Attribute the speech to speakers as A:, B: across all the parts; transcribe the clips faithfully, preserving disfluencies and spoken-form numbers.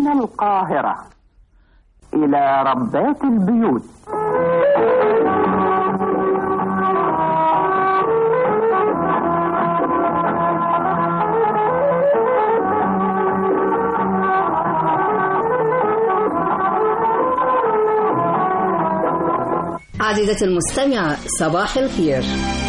A: من القاهرة إلى ربات البيوت.
B: عزيزتي المستمعة، صباح الخير.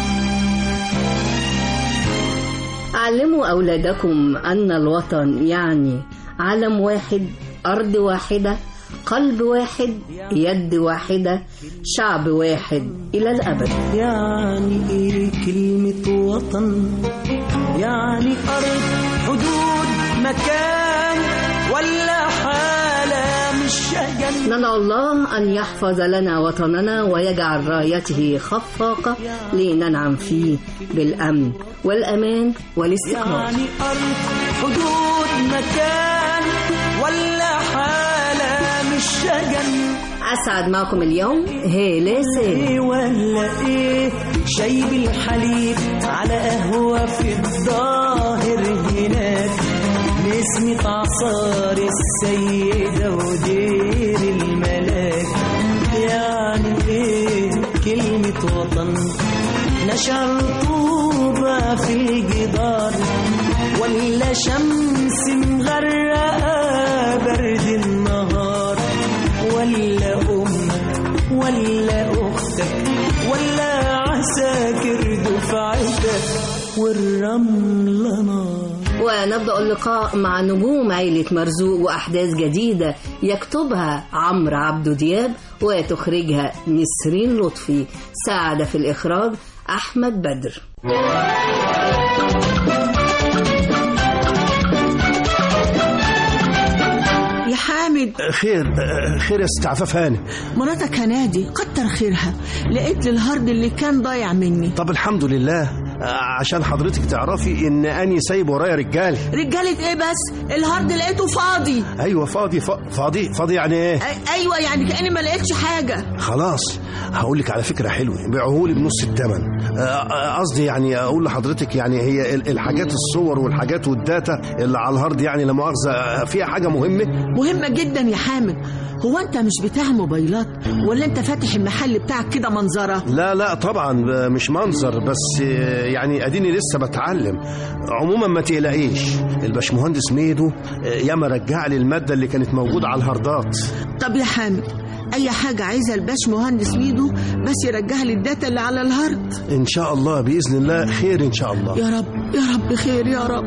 B: علموا أولادكم أن الوطن يعني علم واحد، أرض واحدة، قلب واحد، يد واحدة، شعب واحد إلى الأبد.
C: يعني إيه كلمة وطن؟ يعني أرض، حدود، مكان، ولا حالة مش شجن؟
B: ندعو الله أن يحفظ لنا وطننا ويجعل رايته خفاقة لننعم فيه بالأمن والأمان والاستقرار.
C: يعني أرض، حدود، مكان، ولا حالة مش شجن؟
B: أسعد معكم اليوم هالة سامي.
C: ولا إيه شاي بالحليب على قهوة في الظاهر هناك، نسمة عصار السيدة ودير الملاك. يعني إيه كلمة وطن؟ نشر طوبة في الجدار، ولا شمس مغرقة برد النهار، ولا أمك ولا أختك ولا عساكر دفعتك والرملة نار.
B: ونبدأ اللقاء مع نجوم عيلة مرزوق وأحداث جديدة يكتبها عمرو عبدو دياب وتخرجها نسرين لطفي. ساعد في الإخراج أحمد بدر.
D: يا حامد،
E: خير خير يا ست عفاف هانم.
D: مراتك هنادي كتر خيرها، لقيت لي الهارد اللي كان ضايع مني.
E: طب الحمد لله، عشان حضرتك تعرفي ان اني سايب ورايا رجاله.
D: رجاله ايه بس؟ الهارد لقيته فاضي.
E: ايوه فاضي فاضي فاضي يعني ايه؟
D: ايوه يعني كأني ما لقيتش حاجه.
E: خلاص هقول لك على فكره حلوه، بيعوهولي بنص الثمن. قصدي يعني اقول لحضرتك يعني هي الحاجات الصور والحاجات والداتا اللي على الهارد يعني لا مؤاخذه فيها حاجه مهمه
D: مهمه جدا يا حامد. هو انت مش بتاع موبايلات ولا انت فاتح المحل بتاعك كده منظره؟
E: لا لا طبعا مش منظر، بس يعني اديني لسه بتعلم. عموما ما تقلقيش، الباشمهندس ميدو ياما رجع لي الماده اللي كانت موجوده على الهاردات.
D: طب يا حامد، اي حاجه عايزه الباشمهندس ميدو بس يرجع لي الداتا اللي على الهارد.
E: ان شاء الله باذن الله خير ان شاء الله.
D: يا رب يا رب خير يا رب.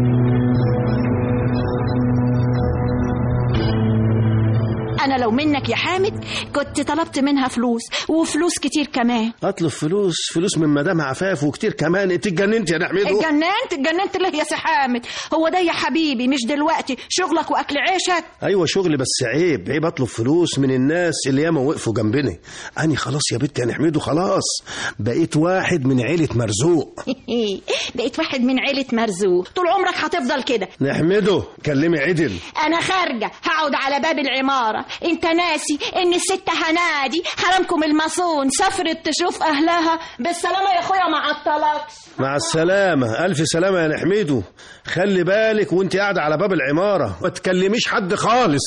F: أنا لو منك يا حامد كنت طلبت منها فلوس، وفلوس كتير كمان.
E: أطلب فلوس؟ فلوس من مدام عفاف وكتير كمان؟ أنت اتجننت يا نحمده؟
F: اتجننت اتجننت ليه يا سي حامد؟ هو ده يا حبيبي مش دلوقتي شغلك وأكل عيشك؟
E: أيوة شغلي، بس عيب عيب أطلب فلوس من الناس اللي ياما وقفوا جنبنا. أنا خلاص يا بنت يا نحمده، خلاص بقيت واحد من عيلة مرزوق.
F: بقيت واحد من عيلة مرزوق، طول عمرك هتفضل كده.
E: نحمده كلمي عدل.
F: أنا خارجة هقعد على باب العمارة. انت ناسي ان الست هنادي حرمكم المصون سافرت تشوف اهلها؟ بالسلامه يا اخويا، مع الطلاق.
E: مع السلامه، الف سلامه يا نحمده. خلي بالك وانت قاعده على باب العماره ما تكلميش حد خالص.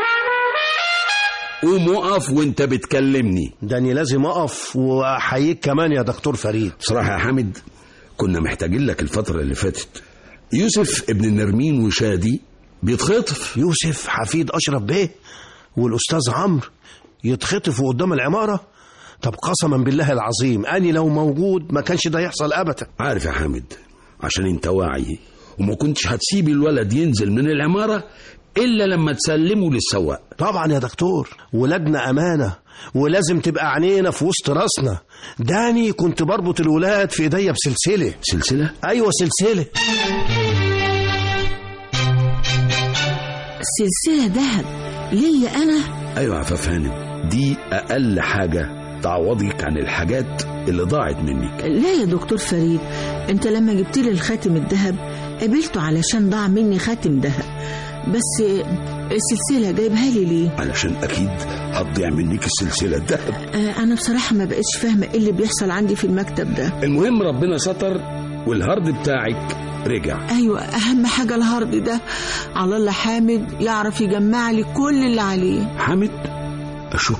G: قوم اقف وانت بتكلمني.
E: داني لازم اقف واحييك كمان يا دكتور فريد.
G: بصراحه يا حامد كنا محتاجين لك الفتره اللي فاتت. يوسف ابن نرمين وشادي بيتخطف.
E: يوسف حفيد اشرف بيه والأستاذ عمرو يتخطفوا قدام العمارة؟ طب قسما بالله العظيم أني لو موجود ما كانش ده يحصل أبدا.
G: عارف يا حامد، عشان انت واعي وما كنتش هتسيب الولد ينزل من العمارة إلا لما تسلمه للسواق.
E: طبعا يا دكتور، ولادنا أمانة ولازم تبقى عينينا في وسط راسنا. داني كنت بربط الولاد في ايديا بسلسلة.
G: سلسلة؟
E: أيوة سلسلة.
D: سلسلة ذهب ليا أنا؟
G: أيوة عفاف هانم، دي أقل حاجة تعوضك عن الحاجات اللي ضاعت منك.
D: لا يا دكتور فريد، أنت لما جبت لي الخاتم الذهب قبلته علشان ضاع مني خاتم ذهب، بس السلسلة جايبها لي ليه؟
G: علشان أكيد هتضيع منك السلسلة الذهب.
D: آه أنا بصراحة ما بقتش فاهمة إيه اللي بيحصل عندي في المكتب ده.
G: المهم ربنا ستر والهارد بتاعك رجع.
D: ايوه، اهم حاجه الهارد ده. على الله حامد يعرف يجمع لي كل اللي عليه.
G: حامد؟ اشك.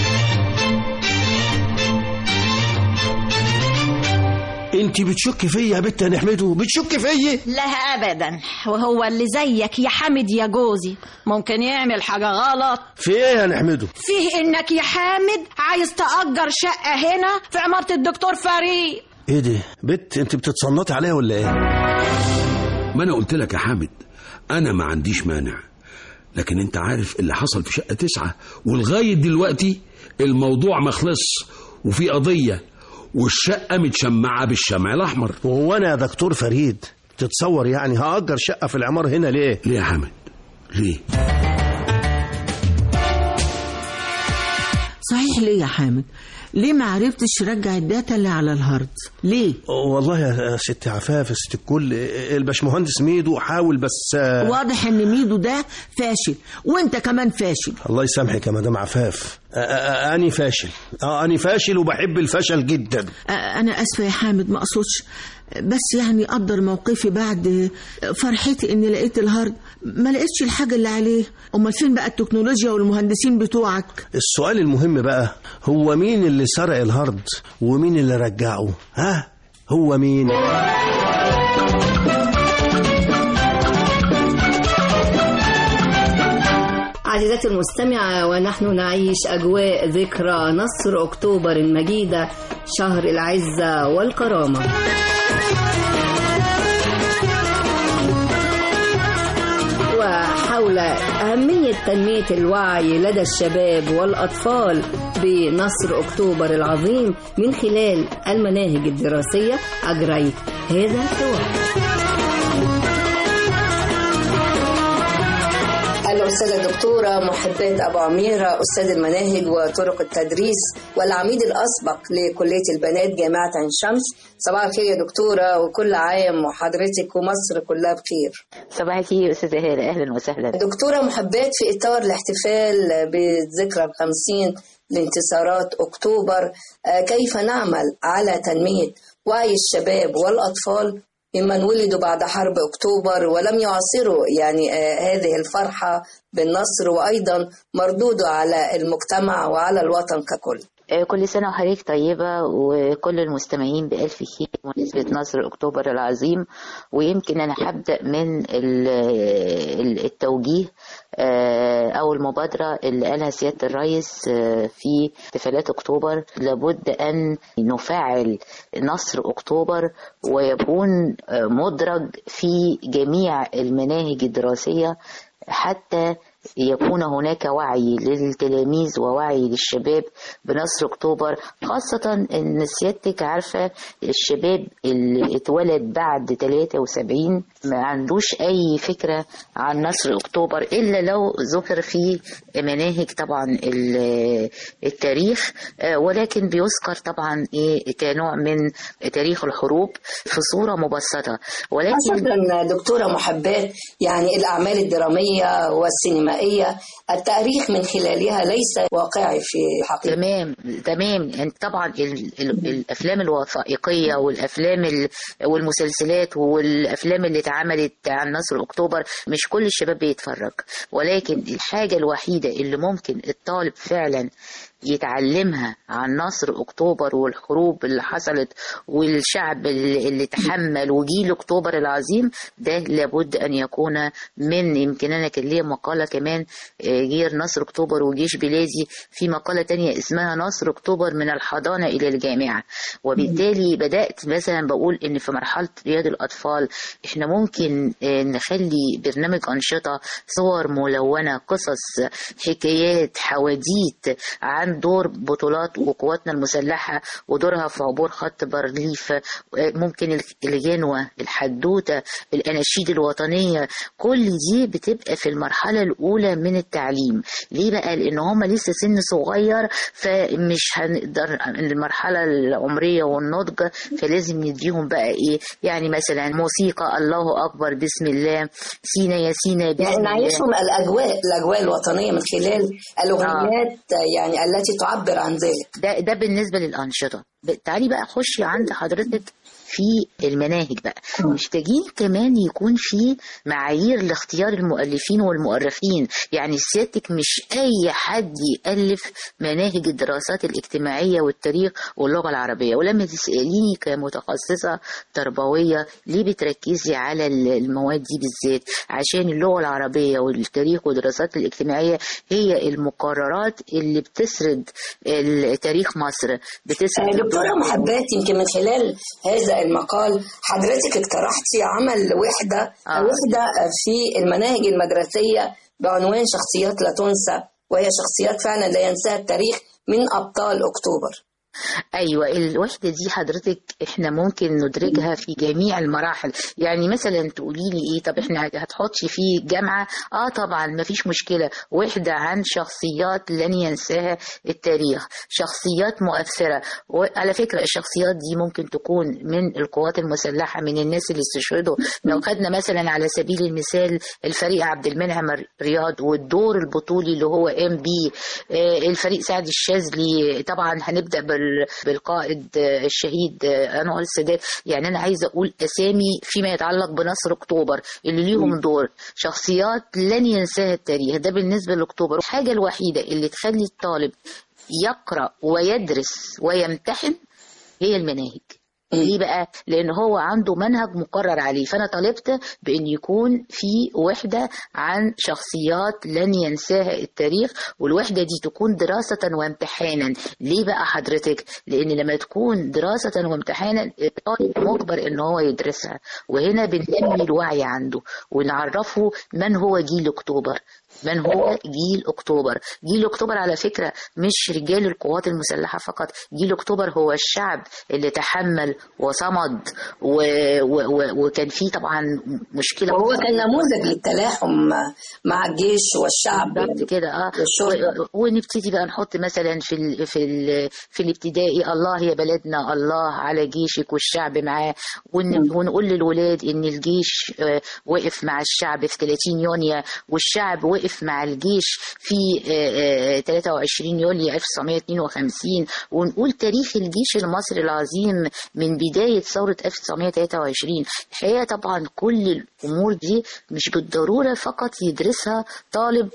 E: انت بتشك فيا يا بت يا نحمده؟ بتشك فيا؟
F: لا ابدا، وهو اللي زيك يا حامد يا جوزي ممكن يعمل حاجه غلط؟
E: في ايه يا نحمده؟
F: فيه انك يا حامد عايز تأجر شقه هنا في عماره الدكتور فريد.
E: ايه ده بت، انت بتتصنطي عليا ولا ايه؟
G: ما انا قلت لك يا حامد انا ما عنديش مانع، لكن انت عارف اللي حصل في شقه تسعة، ولغايه دلوقتي الموضوع ما خلص وفي قضيه، والشقه متشمعه بالشمع الاحمر.
E: وهو انا يا دكتور فريد تتصور يعني هأجر شقه في العماره هنا ليه؟
G: ليه يا حامد؟ ليه؟
D: صحيح ليه يا حامد؟ ليه ما عرفتش ترجع الداتا اللي على الهارد؟ ليه؟
E: والله يا ست عفاف يا ست الكل، الباشمهندس ميدو حاول بس.
D: واضح ان ميدو ده فاشل وانت كمان فاشل.
E: الله يسامحك يا مدام عفاف، أنا فاشل. اه أنا فاشل وبحب الفشل جدا.
D: أنا أسفة يا حامد، ما أقصدش، بس يعني قدر موقفي بعد فرحتي إني لقيت الهارد. ما لقيتش الحاجة اللي عليه. أمال فين بقى التكنولوجيا والمهندسين بتوعك؟
E: السؤال المهم بقى هو مين اللي سرق الهارد ومين اللي رجعه؟ ها هو مين؟
B: عزيزاتي المستمعة، ونحن نعيش أجواء ذكرى نصر أكتوبر المجيدة، شهر العزة والكرامة. وحول أهمية تنمية الوعي لدى الشباب والأطفال بنصر أكتوبر العظيم من خلال المناهج الدراسية أجريت هذا الحوار.
H: الأستاذة الدكتورة محبات أبو عميرة، أستاذ المناهج وطرق التدريس والعميد الأسبق لكلية البنات جامعة عين شمس. صباح الخير يا دكتورة، وكل عام وحضرتك ومصر كلها بخير.
I: صباح الخير أستاذة هالة، أهلا وسهلا.
H: دكتورة محبات، في إطار الاحتفال بالذكرى الخمسين لانتصارات أكتوبر، كيف نعمل على تنمية وعي الشباب والأطفال ممن ولدوا بعد حرب أكتوبر ولم يعاصروا يعني آه هذه الفرحة بالنصر، وأيضا مردوده على المجتمع وعلى الوطن ككل؟
I: كل سنة وحضرتك طيبة وكل المستمعين بألف خير بمناسبة نصر أكتوبر العظيم. ويمكن أنا هبدأ من التوجيه أو المبادرة اللي قالها سيادة الرئيس في احتفالات أكتوبر. لابد أن نفعل نصر أكتوبر ويكون مدرج في جميع المناهج الدراسية حتى يكون هناك وعي للتلاميذ ووعي للشباب بنصر أكتوبر، خاصة أن سيادتك عارفة الشباب اللي اتولد بعد ثلاثة وسبعين ما عندوش أي فكرة عن نصر أكتوبر إلا لو ذكر في مناهج طبعا التاريخ، ولكن بيذكر طبعا إيه كنوع من تاريخ الحروب في صورة مبسطة. ولكن
H: خاصة دكتورة محبات يعني الأعمال الدرامية والسينما التاريخ من خلالها ليس واقعي في حقيقة.
I: تمام تمام. طبعا ال ال الافلام الوثائقيه والافلام والمسلسلات والافلام اللي اتعملت عن نصر اكتوبر مش كل الشباب بيتفرج، ولكن الحاجه الوحيده اللي ممكن الطالب فعلا يتعلمها عن نصر أكتوبر والحروب اللي حصلت والشعب اللي تحمل وجيل أكتوبر العظيم ده لابد أن يكون من، يمكن أنا كان ليا مقالة كمان غير نصر أكتوبر وجيش بلادي، في مقالة تانية اسمها نصر أكتوبر من الحضانة إلى الجامعة. وبالتالي بدأت مثلا بقول إن في مرحلة رياض الأطفال إحنا ممكن نخلي برنامج أنشطة، صور ملونة، قصص، حكايات، حواديت عن دور بطولات وقواتنا المسلحة ودورها في عبور خط بارليف، ممكن الجنوة، الحدوتة، الأناشيد الوطنية، كل دي بتبقى في المرحلة الأولى من التعليم. ليه بقى؟ لأن هم لسه سن صغير، فمش هنقدر المرحلة العمرية والنضج، فلازم نديهم بقى إيه يعني مثلا موسيقى الله أكبر بسم الله، سينا يا سينا بسم
H: يعني
I: الله،
H: نعيشهم الأجواء الأجواء الوطنية من خلال الأغنيات آه. يعني التي تعبر عن ذلك.
I: ده ده بالنسبة للأنشطة. تعالي بقى خشي عند حضرتك في المناهج بقى، محتاجين كمان يكون في معايير لاختيار المؤلفين والمؤرخين. يعني سيادتك مش أي حد يألف مناهج الدراسات الاجتماعية والتاريخ واللغة العربية. ولما تسأليني كمتخصصة تربوية ليه بتركزي على المواد دي بالذات؟ عشان اللغة العربية والتاريخ والدراسات الاجتماعية هي المقررات اللي بتسرد تاريخ مصر، بتسرد.
H: دكتورة محبات، يمكن من خلال هذا المقال حضرتك اقترحتي عمل وحدة آه. وحدة في المناهج المدرسية بعنوان شخصيات لا تنسى، وهي شخصيات فعلا لا ينساها التاريخ من أبطال أكتوبر.
I: ايوه، الوحده دي حضرتك احنا ممكن ندرجها في جميع المراحل. يعني مثلا تقولي لي ايه، طب احنا هتحطي فيه جامعه؟ اه طبعا ما فيش مشكله، وحده عن شخصيات لن ينساها التاريخ، شخصيات مؤثره. وعلى فكره الشخصيات دي ممكن تكون من القوات المسلحه، من الناس اللي استشهدوا. لو خدنا مثلا على سبيل المثال الفريق عبد المنعم رياض والدور البطولي اللي هو ام بي، آه الفريق سعد الشاذلي، طبعا هنبدا بال بالقائد الشهيد انور السادات. يعني انا عايزه اقول اسامي فيما يتعلق بنصر اكتوبر اللي ليهم دور، شخصيات لن ينساها التاريخ. ده بالنسبه لاكتوبر. الحاجه الوحيده اللي تخلي الطالب يقرا ويدرس ويمتحن هي المناهج. ليه بقى؟ لأن هو عنده منهج مقرر عليه. فأنا طلبت بأن يكون في وحدة عن شخصيات لن ينساها التاريخ، والوحدة دي تكون دراسة وامتحانا. ليه بقى حضرتك؟ لأن لما تكون دراسة وامتحانا الطالب مجبر أن هو يدرسها، وهنا بننمي الوعي عنده ونعرفه من هو جيل أكتوبر. من هو جيل أكتوبر؟ جيل أكتوبر على فكرة مش رجال القوات المسلحة فقط، جيل أكتوبر هو الشعب اللي تحمل وصمد و... و... و... وكان فيه طبعا مشكلة،
H: وهو كان نموذج للتلاحم مع الجيش والشعب
I: كده. اه و... ونبتدي بقى نحط مثلا في ال... في ال... في الابتدائي الله يا بلدنا، الله على جيشك والشعب معاه، ون... ونقول للولاد ان الجيش آه وقف مع الشعب في ثلاثين يونيو، والشعب وقف مع الجيش في ثلاثة وعشرين يوليو ألف وتسعمائة واثنين وخمسين. ونقول تاريخ الجيش المصري العظيم من بداية ثورة ألف وتسعمائة وثلاثة وعشرين. الحقيقة طبعا كل الأمور دي مش بالضرورة فقط يدرسها طالب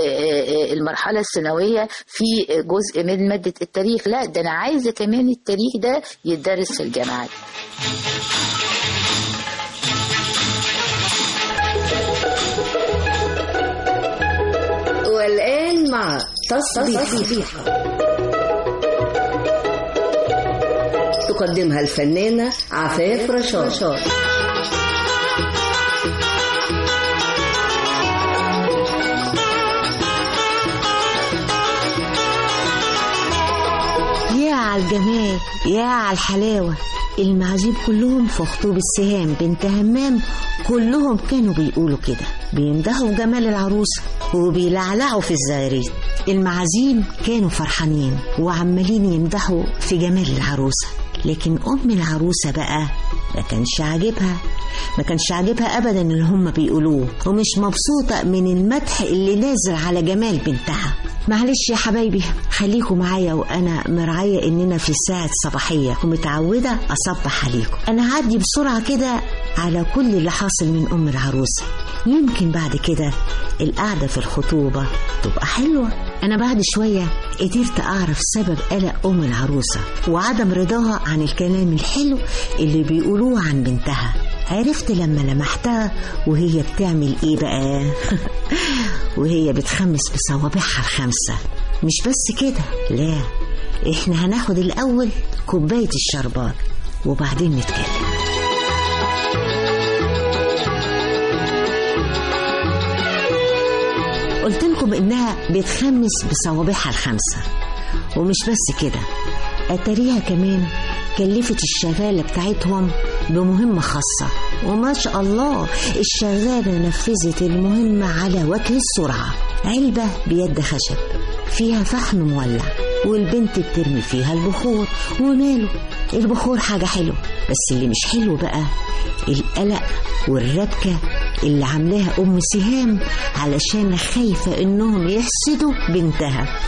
I: المرحلة الثانوية في جزء من مادة التاريخ، لا ده أنا عايزة كمان التاريخ ده يتدرس في الجامعات.
B: والآن مع تصبيحة تقدمها الفنانة عفاف رشاد.
J: يا على الجمال، يا على الحلاوة. المعازيم كلهم في خطوب السهام بنت همام كلهم كانوا بيقولوا كده، بيمدحوا جمال العروسة وبيلعلعوا في الزغاريد. المعازيم كانوا فرحانين وعمالين يمدحوا في جمال العروسة، لكن أم العروسة بقى ما كانش عاجبها، ما كانش عاجبها أبدا اللي هم بيقولوه، ومش مبسوطة من المدح اللي نازل على جمال بنتها. معلش يا حبايبي خليكم معايا، وأنا مرعية إننا في ساعة صباحية ومتعودة أصبح عليكم. أنا هعدي بسرعة كده على كل اللي حاصل من أم العروسة، يمكن بعد كده القعدة في الخطوبة تبقى حلوة. أنا بعد شوية قدرت أعرف سبب قلق أم العروسة وعدم رضاها عن الكلام الحلو اللي بيقولوه عن بنتها. عرفت لما لمحتها وهي بتعمل إيه بقى؟ وهي بتخمس بصوابعها الخمسة. مش بس كده، لا، إحنا هناخد الأول كوباية الشربات وبعدين نتكلم. قلت لكم إنها بتخمس بصوابعها الخمسة، ومش بس كده، أتاريها كمان كلفت الشغالة بتاعتهم بمهمة خاصة، وما شاء الله الشغالة نفذت المهمة على وجه السرعة. علبة بيد خشب فيها فحم مولع، والبنت بترمي فيها البخور. وماله، البخور حاجة حلوة، بس اللي مش حلو بقى القلق والربكة اللي عاملاها أم سهام علشان خايفة إنهم يحسدوا بنتها.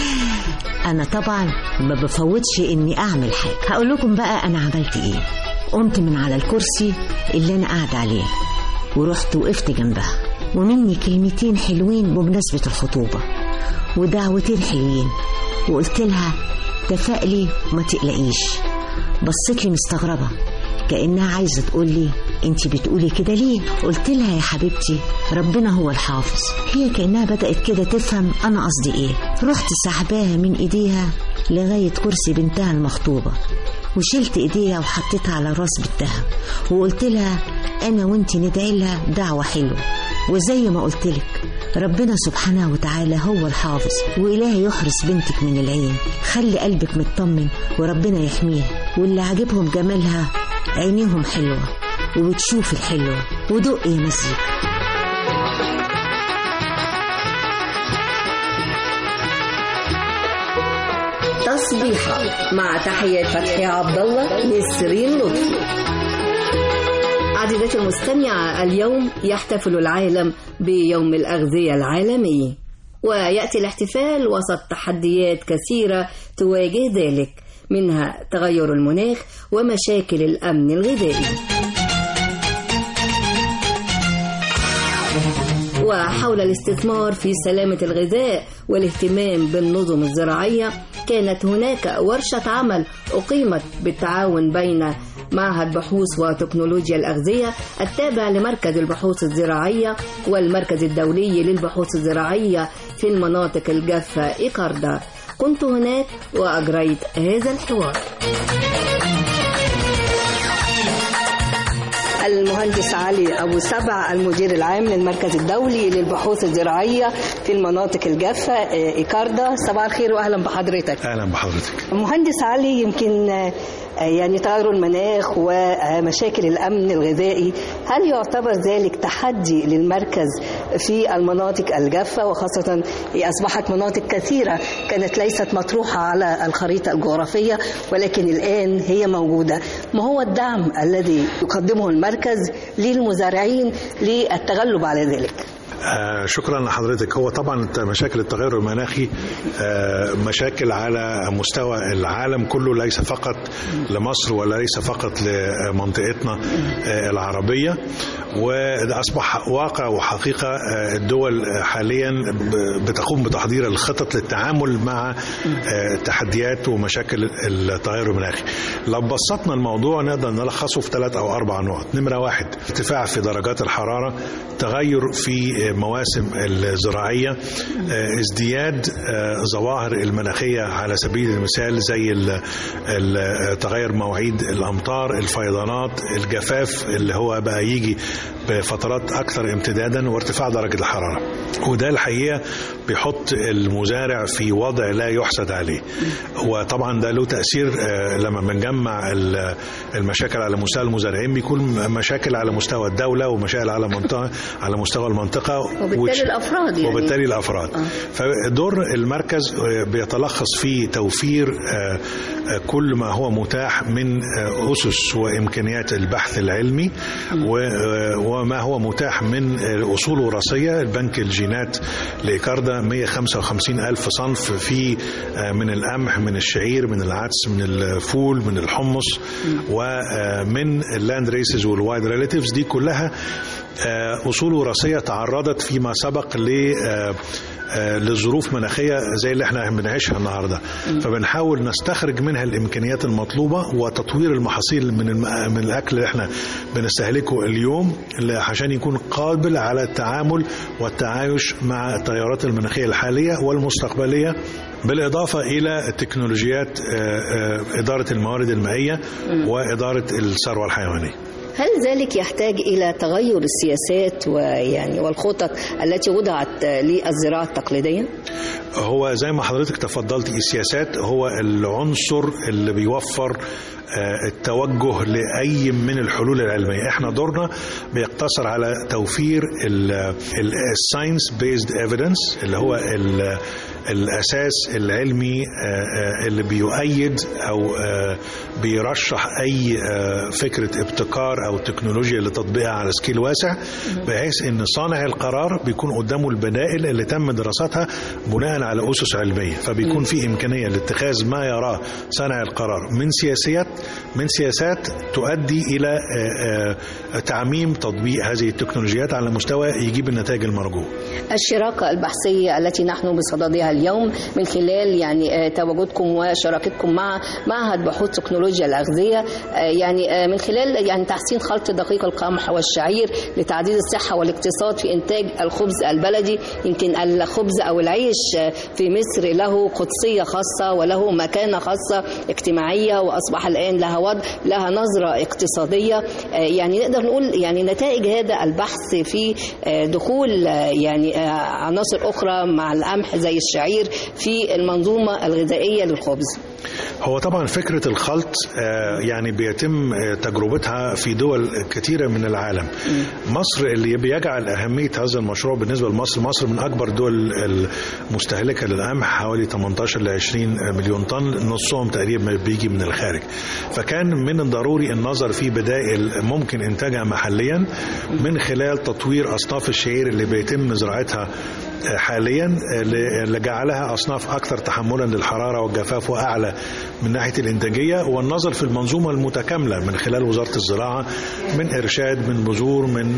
J: أنا طبعا ما بفوتش إني أعمل حاجة. هقول لكم بقى أنا عملت إيه. قمت من على الكرسي اللي أنا قاعدة عليه ورحت وقفت جنبها، ومني كلمتين حلوين بمناسبة الخطوبة ودعوتين حلوين، وقلت لها تفائلي وما تقلقيش. بصت لي مستغربة كأنها عايزة تقول لي انتي بتقولي كده ليه؟ قلت لها يا حبيبتي ربنا هو الحافظ. هي كأنها بدأت كده تفهم أنا قصدي ايه. رحت سحباها من ايديها لغاية كرسي بنتها المخطوبة، وشلت ايديها وحطيتها على راس بنتها، وقلت لها انا وانتي ندعي لها دعوة حلوة، وزي ما قلت لك ربنا سبحانه وتعالى هو الحافظ، وإلهي يحرس بنتك من العين. خلي قلبك مطمن وربنا يحميها، واللي عاجبهم جمالها عينيهم حلوة وبتشوف الحلوة. ودق يا مزيكا.
B: تصبيحة مع تحيات فتحي عبد الله نسرين لطفي. عزيزتي المستمعة، اليوم يحتفل العالم بيوم الأغذية العالمي، ويأتي الاحتفال وسط تحديات كثيرة تواجه ذلك، منها تغير المناخ ومشاكل الأمن الغذائي. وحول الاستثمار في سلامة الغذاء والاهتمام بالنظم الزراعية، كانت هناك ورشة عمل أقيمت بالتعاون بين معهد بحوث وتكنولوجيا الأغذية التابع لمركز البحوث الزراعية والمركز الدولي للبحوث الزراعية في المناطق الجافة إيكاردا. كنت هناك وأجريت هذا الحوار. المهندس علي أبو سبع، المدير العام للمركز الدولي للبحوث الزراعية في المناطق الجافة إيكاردا. صباح الخير وأهلا بحضرتك.
K: أهلا بحضرتك.
B: مهندس علي، يمكن يعني تغير المناخ ومشاكل الأمن الغذائي، هل يعتبر ذلك تحدي للمركز في المناطق الجافة، وخاصة أصبحت مناطق كثيرة كانت ليست مطروحة على الخريطة الجغرافية ولكن الآن هي موجودة؟ ما هو الدعم الذي يقدمه المركز للمزارعين للتغلب على ذلك؟
K: آه شكرا لحضرتك. هو طبعا مشاكل التغير المناخي آه مشاكل على مستوى العالم كله، ليس فقط لمصر ولا ليس فقط لمنطقتنا آه العربية، وده أصبح واقع وحقيقة. آه الدول حاليا بتقوم بتحضير الخطط للتعامل مع آه التحديات ومشاكل التغير المناخي. لو بسطنا الموضوع نقدر نلخصه في ثلاث أو أربع نقط. نمرة واحد، ارتفاع في درجات الحرارة، تغير في مواسم الزراعية، ازدياد ظواهر المناخية على سبيل المثال زي تغير مواعيد الأمطار، الفيضانات، الجفاف اللي هو بقى يجي بفترات أكثر امتدادا، وارتفاع درجة الحرارة. وده الحقيقة بيحط المزارع في وضع لا يحسد عليه، وطبعا ده له تأثير لما بنجمع المشاكل على مستوى المزارعين بيكون مشاكل على مستوى الدولة ومشاكل على منطقة على مستوى المنطقة
B: وبالتالي الأفراد يعني.
K: وبالتالي الأفراد آه. فدور المركز بيتلخص في توفير كل ما هو متاح من أسس وإمكانيات البحث العلمي وما هو متاح من أصول وراثية. البنك الجينات لإيكاردا مئة وخمسة وخمسين ألف صنف في من القمح، من الشعير، من العدس، من الفول، من الحمص، ومن اللاند ريسز والوايد ريليتيفز. دي كلها أصول وراثية تعرضت فيما سبق ل لظروف مناخية زي اللي احنا بنعيشها النهاردة، فبنحاول نستخرج منها الإمكانيات المطلوبة وتطوير المحاصيل من من الأكل اللي احنا بنستهلكه اليوم عشان يكون قابل على التعامل والتعايش مع التغيرات المناخية الحالية والمستقبلية، بالإضافة إلى تكنولوجيات إدارة الموارد المائية وإدارة الثروة الحيوانية.
B: هل ذلك يحتاج إلى تغير السياسات ويعني والخطط التي وضعت للزراعة التقليدية؟
K: هو زي ما حضرتك تفضلت، السياسات هو العنصر اللي بيوفر التوجه لأي من الحلول العلمية. احنا دورنا بيقتصر على توفير الساينس بيزد ايفيدنس اللي هو الأساس العلمي اللي بيؤيد أو بيرشح أي فكرة ابتكار أو تكنولوجيا لتطبيقها على سكيل واسع، بحيث أن صانع القرار بيكون قدامه البدائل اللي تم دراستها بناء على أسس علمية، فبيكون في إمكانية لاتخاذ ما يراه صانع القرار من سياسات من سياسات تؤدي إلى تعميم تطبيق هذه التكنولوجيات على مستوى يجيب النتائج المرجوة.
H: الشراكة البحثية التي نحن بصددها اليوم من خلال يعني تواجدكم وشراكتكم مع معهد بحوث تكنولوجيا الأغذية، يعني من خلال يعني تحسين خلط دقيق القمح والشعير لتعزيز الصحة والاقتصاد في إنتاج الخبز البلدي. يمكن الخبز أو العيش في مصر له قدسية خاصة وله مكانة خاصة اجتماعية، وأصبح الآن لها وضع لها نظرة اقتصادية. يعني نقدر نقول يعني نتائج هذا البحث في دخول يعني عناصر أخرى مع القمح زي الشعير في المنظومة الغذائية للخبز.
K: هو طبعا فكرة الخلط يعني بيتم تجربتها في دول كثيرة من العالم. مصر اللي بيجعل أهمية هذا المشروع بالنسبة لمصر، مصر من أكبر دول المستهلكة للقمح، حوالي ثمانية عشر إلى عشرين مليون طن، نصهم تقريبا بيجي من الخارج. فكان من الضروري النظر في بدائل ممكن إنتاجها محليا من خلال تطوير أصناف الشعير اللي بيتم زراعتها حاليا، اللي جعلها أصناف أكثر تحملا للحرارة والجفاف وأعلى من ناحية الإنتاجية، والنظر في المنظومة المتكاملة من خلال وزارة الزراعة، من إرشاد، من بذور، من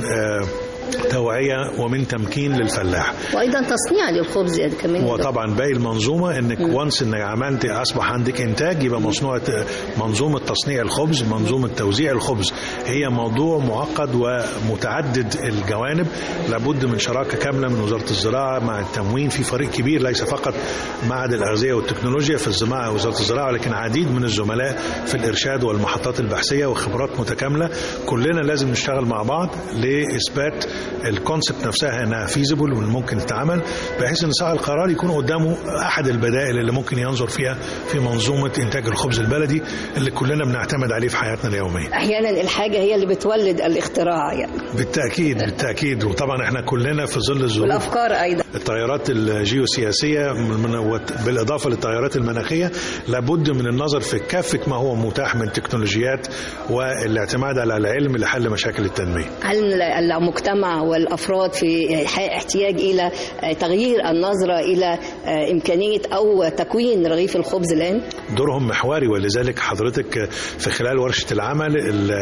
K: توعية، ومن تمكين للفلاح،
H: وأيضا تصنيع للخبز كمان.
K: وطبعا باقي المنظومة انك وانس انك عملت اصبح عندك انتاج، يبقى مصنوعة منظومة تصنيع الخبز، منظومة توزيع الخبز. هي موضوع معقد ومتعدد الجوانب، لابد من شراكة كاملة من وزارة الزراعة مع التموين. في فريق كبير ليس فقط معهد الأغذية والتكنولوجيا في الزراعة وزارة الزراعة، لكن عديد من الزملاء في الإرشاد والمحطات البحثية وخبرات متكاملة. كلنا لازم نشتغل مع بعض لإثبات الكونسبت نفسها انها فيزيبل وممكن تتعمل، بحيث ان صاحب القرار يكون قدامه احد البدائل اللي ممكن ينظر فيها في منظومه انتاج الخبز البلدي اللي كلنا بنعتمد عليه في حياتنا اليوميه.
H: احيانا الحاجه هي اللي بتولد الاختراع يعني.
K: بالتاكيد بالتاكيد، وطبعا احنا كلنا في ظل الظروف
H: والافكار ايضا،
K: التغيرات الجيوسياسيه بالاضافه للتغيرات المناخيه، لابد من النظر في كافه ما هو متاح من تكنولوجيات والاعتماد على العلم لحل مشاكل التنميه.
H: هل المجتمع والأفراد في احتياج إلى تغيير النظرة إلى إمكانية أو تكوين رغيف الخبز الآن؟
K: دورهم محوري، ولذلك حضرتك في خلال ورشة العمل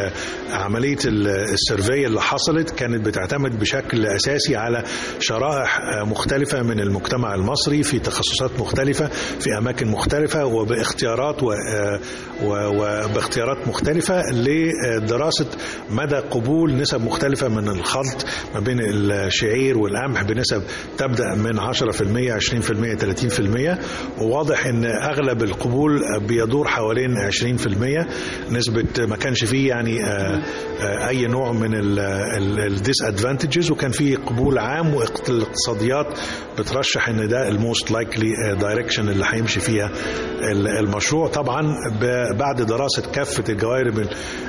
K: عملية السيرفي اللي حصلت كانت بتعتمد بشكل أساسي على شرائح مختلفة من المجتمع المصري في تخصصات مختلفة في أماكن مختلفة، وباختيارات وباختيارات مختلفة لدراسة مدى قبول نسب مختلفة من الخلط ما بين الشعير والقمح بنسب تبدأ من عشرة بالمئة، عشرين بالمئة، ثلاثين بالمئة، وواضح ان اغلب القبول بيدور حوالين عشرين بالمئة نسبة، ما كانش فيه يعني اي نوع من الديس ادفانتجز، وكان فيه قبول عام، والاقتصاديات بترشح ان ده الموست لايكلي دايركشن اللي هيمشي فيها المشروع، طبعا بعد دراسة كافة الجوانب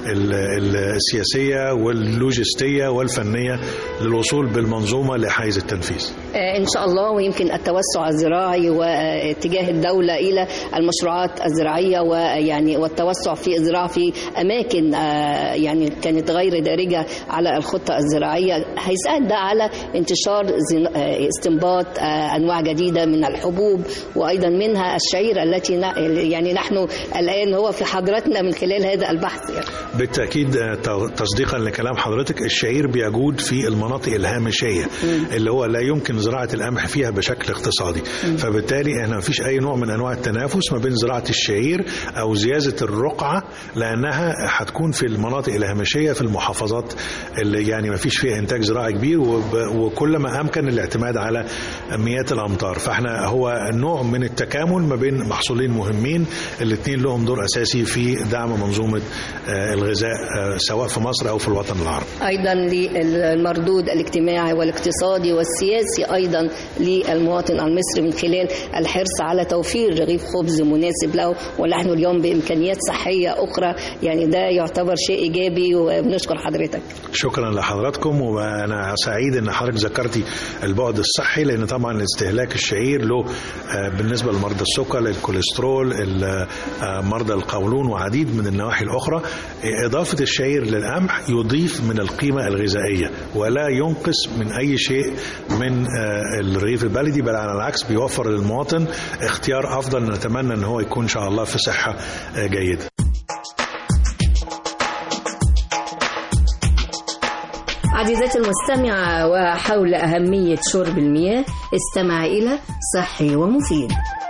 K: السياسية واللوجستية والفنية للوصول بالمنظومة لحيز التنفيذ
H: إن شاء الله. ويمكن التوسع الزراعي واتجاه الدولة إلى المشروعات الزراعية ويعني والتوسع في الزراعة في أماكن يعني كانت غير دارجة على الخطة الزراعية هيساعد ده على انتشار استنباط أنواع جديدة من الحبوب، وأيضا منها الشعير التي يعني نحن الآن هو في حضرتنا من خلال هذا البحث يعني.
K: بالتأكيد تصديقا لكلام حضرتك، الشعير بيجود في المناطق الهامشية اللي هو لا يمكن زراعة القمح فيها بشكل اقتصادي، فبالتالي احنا مفيش اي نوع من انواع التنافس ما بين زراعة الشعير او زيادة الرقعة، لانها هتكون في المناطق الهامشية في المحافظات اللي يعني مفيش فيها انتاج زراعي كبير، وكل ما امكن الاعتماد على مياه الامطار. فاحنا هو نوع من التكامل ما بين محصولين عاملين مهمين، الاثنين لهم دور أساسي في دعم منظومة الغذاء سواء في مصر أو في الوطن العربي.
H: أيضا للمردود الاجتماعي والاقتصادي والسياسي أيضا للمواطن المصري من خلال الحرص على توفير رغيف خبز مناسب له، ونحن اليوم بإمكانيات صحية أخرى، يعني ده يعتبر شيء إيجابي وبنشكر حضرتك.
K: شكرا لحضراتكم، وأنا سعيد أن حضرتك ذكرتي البعد الصحي، لأن طبعا استهلاك الشعير له بالنسبة لمرضى السكر، للكوليسترول، مرضى القولون وعديد من النواحي الأخرى. إضافة الشعير للقمح يضيف من القيمة الغذائية ولا ينقص من أي شيء من الرغيف البلدي، بل على العكس بيوفر للمواطن اختيار أفضل. نتمنى أن هو يكون إن شاء الله في صحة جيدة.
B: عزيزتي المستمعة، وحول أهمية شرب المياه استمع إلى صحي ومفيد.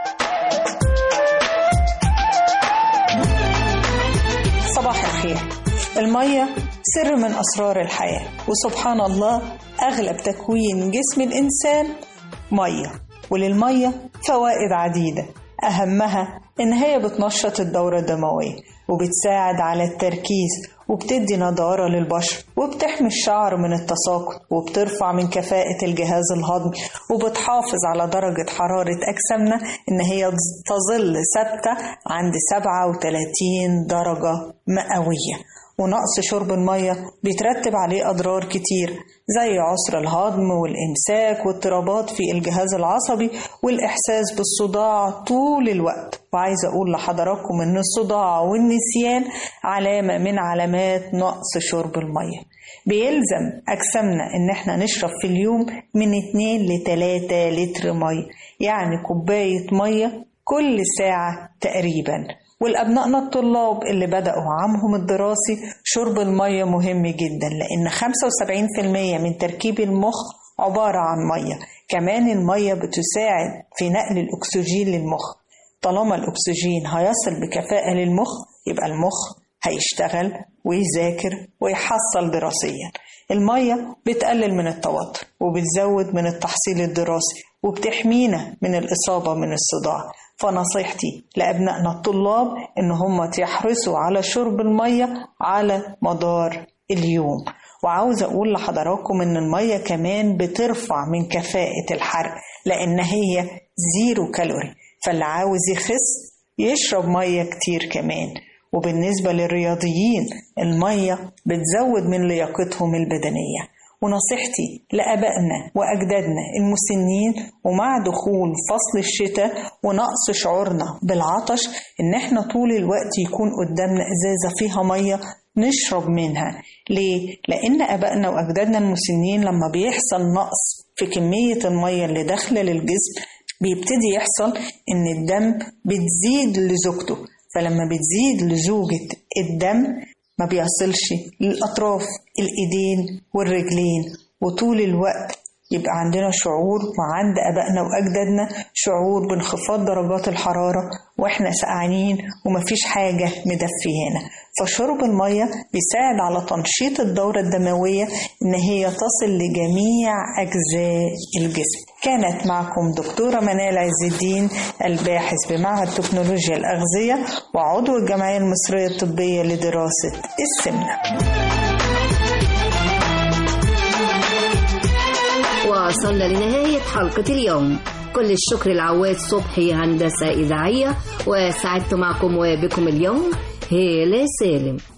L: صباح الخير. المية سر من أسرار الحياة، وسبحان الله أغلب تكوين جسم الإنسان مية، وللمية فوائد عديدة، أهمها إن هي بتنشط الدورة الدموية وبتساعد على التركيز وبتدي نضارة للبشر وبتحمي الشعر من التساقط وبترفع من كفاءة الجهاز الهضمي وبتحافظ على درجة حرارة أجسامنا إن هي تظل ثابتة عند سبعة وثلاثين درجة مئوية. ونقص شرب المية بيترتب عليه أضرار كتير زي عسر الهضم والإمساك واضطرابات في الجهاز العصبي والإحساس بالصداع طول الوقت. وعايزة أقول لحضراتكم إن الصداع والنسيان علامة من علامات نقص شرب المية. بيلزم أجسامنا إن احنا نشرب في اليوم من اتنين لتلاتة لتر مية، يعني كوباية مية كل ساعة تقريباً. والأبنائنا الطلاب اللي بدأوا عامهم الدراسي شرب المية مهم جدا، لأن خمسة وسبعين بالمية من تركيب المخ عبارة عن مية. كمان المية بتساعد في نقل الأكسجين للمخ. طالما الأكسجين هيصل بكفاءة للمخ يبقى المخ هيشتغل ويذاكر ويحصل دراسيا. المية بتقلل من التوتر وبتزود من التحصيل الدراسي وبتحمينا من الإصابة من الصداع. فنصيحتي لأبنائنا الطلاب إن هم يحرصوا على شرب المية على مدار اليوم. وعاوز أقول لحضراتكم إن المية كمان بترفع من كفاءة الحرق لأن هي زيرو كالوري، فاللي عاوز يخس يشرب مية كتير كمان. وبالنسبة للرياضيين المية بتزود من لياقتهم البدنية. ونصيحتي لأبائنا وأجدادنا المسنين ومع دخول فصل الشتاء ونقص شعورنا بالعطش إن احنا طول الوقت يكون قدامنا إزازة فيها مية نشرب منها. ليه؟ لأن أبائنا وأجدادنا المسنين لما بيحصل نقص في كمية المية اللي داخلة للجسم بيبتدي يحصل إن الدم بتزيد لزوجته، فلما بتزيد لزوجة الدم ما بيصلش للأطراف الإيدين والرجلين، وطول الوقت يبقى عندنا شعور وعند أبائنا وأجدادنا شعور بانخفاض درجات الحرارة وإحنا سقعانين ومفيش حاجة مدفيانا. فشرب المية بيساعد على تنشيط الدورة الدموية إن هي تصل لجميع أجزاء الجسم. كانت معكم دكتورة منال عز الدين، الباحث بمعهد تكنولوجيا الأغذية وعضو الجمعية المصرية الطبية لدراسة السمنة.
B: وصلنا لنهاية حلقة اليوم. كل الشكر لعواد صبحي هندسة إذاعية، وسعدت معكم وبكم اليوم هالة سالم.